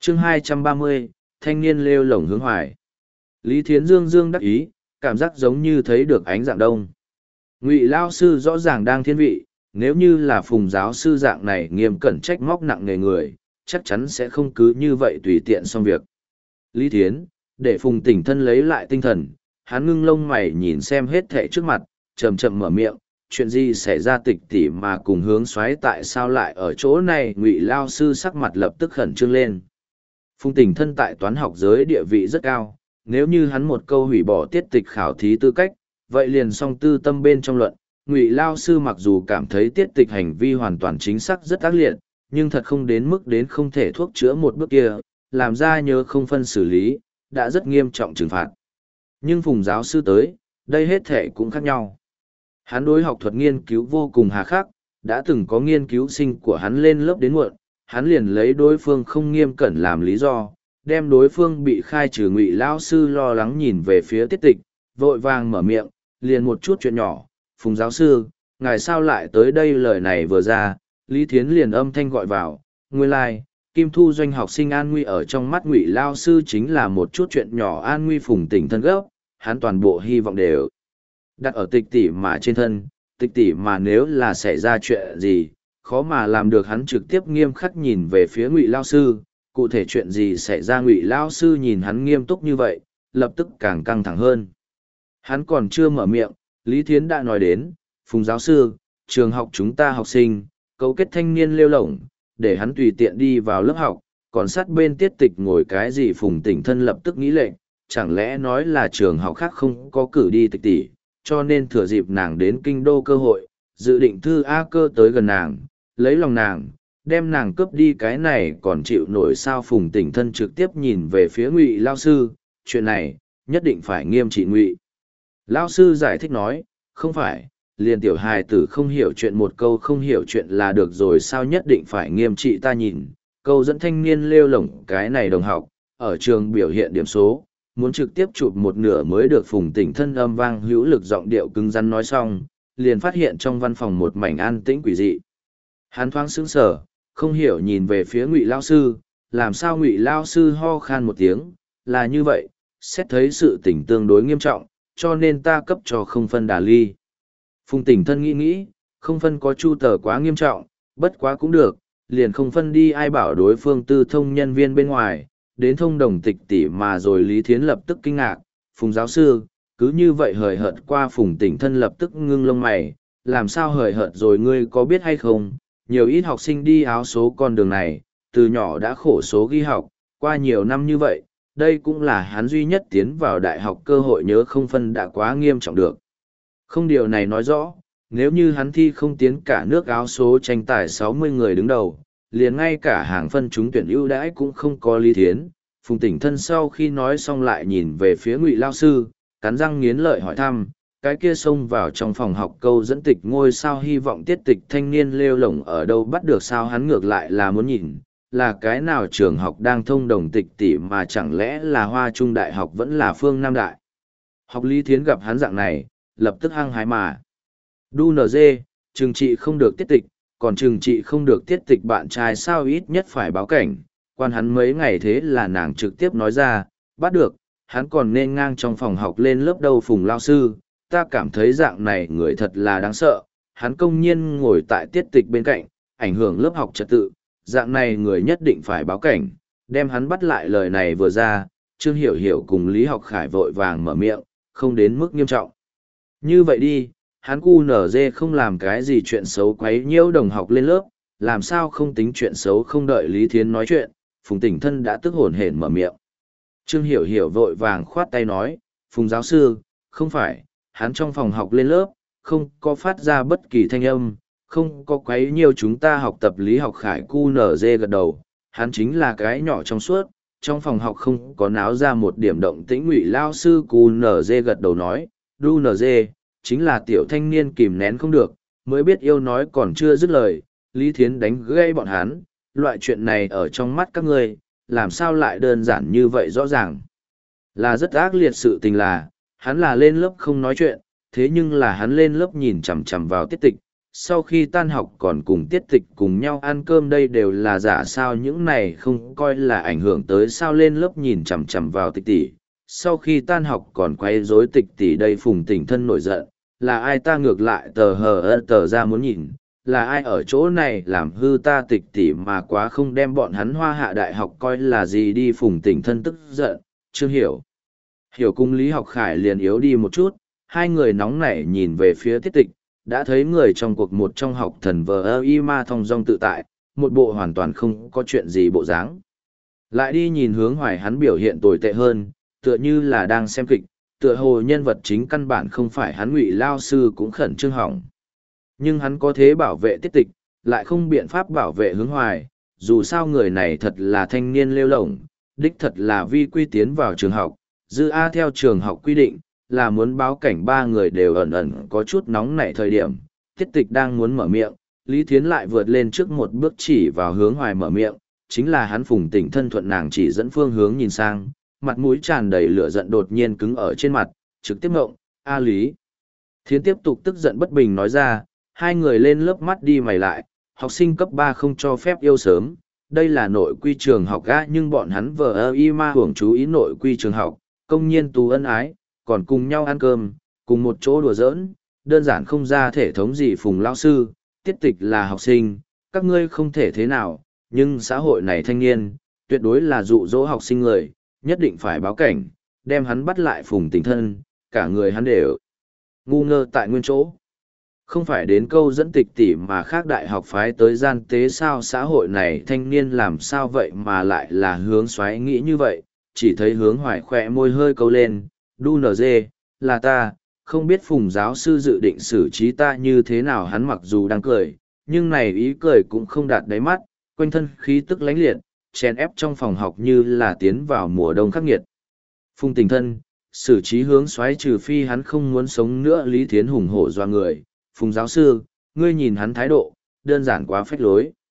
chương 230, thanh niên lêu lổng hướng hoài. Lý Thiến Dương dương đắc ý, cảm giác giống như thấy được ánh dạng đông. Ngụy Lao sư rõ ràng đang thiên vị, nếu như là Phùng giáo sư dạng này nghiêm cẩn trách móc nặng nề người, chắc chắn sẽ không cứ như vậy tùy tiện xong việc. Lý Thiến, để Phùng tỉnh thân lấy lại tinh thần, hắn ngưng lông mày nhìn xem hết thệ trước mặt, chậm chậm mở miệng, chuyện gì xảy ra tịch tỉ mà cùng hướng xoáy tại sao lại ở chỗ này. Ngụy Lao sư sắc mặt lập tức khẩn trương lên. Phùng tỉnh thân tại toán học giới địa vị rất cao, nếu như hắn một câu hủy bỏ tiết tịch khảo thí tư cách, vậy liền song tư tâm bên trong luận. Ngụy Lao sư mặc dù cảm thấy tiết tịch hành vi hoàn toàn chính xác rất ác liệt, nhưng thật không đến mức đến không thể thuốc chữa một bước kia, làm ra nhớ không phân xử lý, đã rất nghiêm trọng trừng phạt. Nhưng Phùng giáo sư tới, đây hết thể cũng khác nhau. Hắn đối học thuật nghiên cứu vô cùng hà khắc, đã từng có nghiên cứu sinh của hắn lên lớp đến muộn, hắn liền lấy đối phương không nghiêm cẩn làm lý do, đem đối phương bị khai trừ. Ngụy Lao sư lo lắng nhìn về phía tiết tịch, vội vàng mở miệng, liền một chút chuyện nhỏ. Phùng giáo sư, ngài sao lại tới đây? Lời này vừa ra, Lý Thiến liền âm thanh gọi vào, nguyên lai, Kim Thu Doanh học sinh an nguy ở trong mắt Ngụy Lao sư chính là một chút chuyện nhỏ. An nguy Phùng tỉnh thân gốc, hắn toàn bộ hy vọng đều đặt ở tịch tỷ mà trên thân. Tịch tỷ mà nếu là xảy ra chuyện gì, khó mà làm được. Hắn trực tiếp nghiêm khắc nhìn về phía Ngụy Lao sư, cụ thể chuyện gì xảy ra? Ngụy Lao sư nhìn hắn nghiêm túc như vậy, lập tức càng căng thẳng hơn. Hắn còn chưa mở miệng, Lý Thiến đã nói đến, Phùng giáo sư, trường học chúng ta học sinh, cấu kết thanh niên lêu lổng, để hắn tùy tiện đi vào lớp học, còn sát bên tiết tịch ngồi cái gì? Phùng tỉnh thân lập tức nghĩ lệnh, chẳng lẽ nói là trường học khác không có cử đi tịch tỷ, cho nên thừa dịp nàng đến kinh đô cơ hội, dự định thư A Cơ tới gần nàng, lấy lòng nàng, đem nàng cướp đi. Cái này còn chịu nổi sao? Phùng tỉnh thân trực tiếp nhìn về phía Ngụy Lao sư, chuyện này, nhất định phải nghiêm trị. Ngụy Lao sư giải thích nói, không phải, liền tiểu hài tử không hiểu chuyện một câu không hiểu chuyện là được rồi sao nhất định phải nghiêm trị? Ta nhìn, câu dẫn thanh niên lêu lổng cái này đồng học, ở trường biểu hiện điểm số, muốn trực tiếp chụp một nửa mới được. Phùng tỉnh thân âm vang hữu lực giọng điệu cứng rắn nói xong, liền phát hiện trong văn phòng một mảnh an tĩnh quỷ dị. Hắn thoáng sững sờ, không hiểu nhìn về phía Ngụy Lao sư, làm sao? Ngụy Lao sư ho khan một tiếng, là như vậy, xét thấy sự tình tương đối nghiêm trọng, cho nên ta cấp cho không phân đà ly. Phùng tỉnh thân nghĩ nghĩ, không phân có chu tờ quá nghiêm trọng, bất quá cũng được, liền không phân đi. Ai bảo đối phương tư thông nhân viên bên ngoài, đến thông đồng tịch tỷ mà rồi. Lý Thiến lập tức kinh ngạc, Phùng giáo sư, cứ như vậy hời hợt qua? Phùng tỉnh thân lập tức ngưng lông mày, làm sao hời hợt rồi? Ngươi có biết hay không, nhiều ít học sinh đi áo số con đường này, từ nhỏ đã khổ số ghi học, qua nhiều năm như vậy, đây cũng là hắn duy nhất tiến vào đại học cơ hội. Nhớ không phân đã quá nghiêm trọng được không? Điều này nói rõ, nếu như hắn thi không tiến cả nước áo số tranh tài 60 người đứng đầu, liền ngay cả hàng phân trúng tuyển ưu đãi cũng không có. Lý Thiến, Phùng tỉnh thân sau khi nói xong lại nhìn về phía Ngụy Lao sư, cắn răng nghiến lợi hỏi thăm, cái kia xông vào trong phòng học câu dẫn tịch ngôi sao hy vọng tiết tịch thanh niên lêu lổng ở đâu bắt được sao? Hắn ngược lại là muốn nhìn, là cái nào trường học đang thông đồng tịch tỷ mà, chẳng lẽ là Hoa Trung Đại học vẫn là Phương Nam Đại học? Lý Thiến gặp hắn dạng này, lập tức hăng hái mà đu NG, trừng trị không được tiết tịch, còn trừng trị không được tiết tịch bạn trai sao? Ít nhất phải báo cảnh, quan hắn mấy ngày. Thế là nàng trực tiếp nói ra, bắt được, hắn còn nên ngang trong phòng học lên lớp đâu. Phùng Lao sư, ta cảm thấy dạng này người thật là đáng sợ, hắn công nhiên ngồi tại tiết tịch bên cạnh, ảnh hưởng lớp học trật tự, dạng này người nhất định phải báo cảnh, đem hắn bắt lại. Lời này vừa ra, Trương Hiểu Hiểu cùng Lý Học Khải vội vàng mở miệng, không đến mức nghiêm trọng như vậy đi, hắn QNZ không làm cái gì chuyện xấu quấy nhiễu đồng học lên lớp, làm sao không tính chuyện xấu? Không đợi Lý Thiến nói chuyện, Phùng tỉnh thân đã tức hổn hển mở miệng. Trương Hiểu Hiểu vội vàng khoát tay nói, Phùng giáo sư, không phải, hắn trong phòng học lên lớp, không có phát ra bất kỳ thanh âm, không có quấy nhiễu chúng ta học tập. Lý Học Khải QNZ gật đầu, hắn chính là cái nhỏ trong suốt, trong phòng học không có náo ra một điểm động tĩnh. Ngụy Lao sư QNZ gật đầu nói, đu NG, chính là tiểu thanh niên kìm nén không được, mới biết yêu. Nói còn chưa dứt lời, Lý Thiến đánh gây bọn hắn, loại chuyện này ở trong mắt các ngươi, làm sao lại đơn giản như vậy? Rõ ràng là rất ác liệt. sự tình là, hắn là lên lớp không nói chuyện, thế nhưng là hắn lên lớp nhìn chằm chằm vào tiết tịch, sau khi tan học còn cùng tiết tịch cùng nhau ăn cơm đây đều là giả sao những này không coi là ảnh hưởng tới sao lên lớp nhìn chằm chằm vào tịch tỷ. Sau khi tan học còn quay rối tịch tỷ đây Phùng Tình Thân nổi giận, là ai ta ngược lại tờ hờ ơ tờ ra muốn nhìn, là ai ở chỗ này làm hư ta tịch tỷ mà quá không đem bọn hắn Hoa Hạ đại học coi là gì đi. Phùng Tình Thân tức giận, Trương Hiểu cùng Lý Học Khải liền yếu đi một chút, hai người nóng nảy nhìn về phía tiết tịch, đã thấy người trong cuộc một trong học thần vờ ơ y ma thong dong tự tại, một bộ hoàn toàn không có chuyện gì bộ dáng. Lại đi nhìn Hướng Hoài, hắn biểu hiện tồi tệ hơn, tựa như là đang xem kịch, tựa hồ nhân vật chính căn bản không phải hắn. Ngụy lao sư cũng khẩn trương hỏng. Nhưng hắn có thế bảo vệ tiết tịch, lại không biện pháp bảo vệ Hướng Hoài, dù sao người này thật là thanh niên lêu lổng, đích thật là vi quy tiến vào trường học, dư A theo trường học quy định, là muốn báo cảnh. Ba người đều ẩn ẩn có chút nóng nảy thời điểm, tiết tịch đang muốn mở miệng, Lý Thiến lại vượt lên trước một bước chỉ vào Hướng Hoài mở miệng, chính là hắn. Phùng Tình Thân thuận nàng chỉ dẫn phương hướng nhìn sang, mặt mũi tràn đầy lửa giận đột nhiên cứng ở trên mặt, trực tiếp ngộng, A Lý. Thiến tiếp tục tức giận bất bình nói ra, hai người lên lớp mắt đi mày lại, học sinh cấp 3 không cho phép yêu sớm, đây là nội quy trường học ga, nhưng bọn hắn vờ ơ y ma hưởng chú ý nội quy trường học, công nhiên tú ân ái, còn cùng nhau ăn cơm, cùng một chỗ đùa giỡn, đơn giản không ra thể thống gì. Phùng lão sư, tiết tịch là học sinh, các ngươi không thể thế nào, nhưng xã hội này thanh niên, tuyệt đối là dụ dỗ học sinh người, nhất định phải báo cảnh, đem hắn bắt lại. Phùng Tình Thân, cả người hắn đều ngu ngơ tại nguyên chỗ. Không phải đến câu dẫn tịch tỷ mà khác đại học phái tới gian tế sao? Xã hội này thanh niên làm sao vậy mà lại là Hướng xoáy nghĩ như vậy? Chỉ thấy Hướng Hoài khỏe môi hơi câu lên, đu nở dê, là ta, không biết Phùng giáo sư dự định xử trí ta như thế nào. Hắn mặc dù đang cười, nhưng này ý cười cũng không đạt đáy mắt, quanh thân khí tức lánh liệt, chèn ép trong phòng học như là tiến vào mùa đông khắc nghiệt. Phùng Tình Thân, xử trí Hướng xoáy trừ phi hắn không muốn sống nữa. Lý Thiến hùng hổ doa người, Phùng giáo sư, ngươi nhìn hắn thái độ, đơn giản quá phách lối.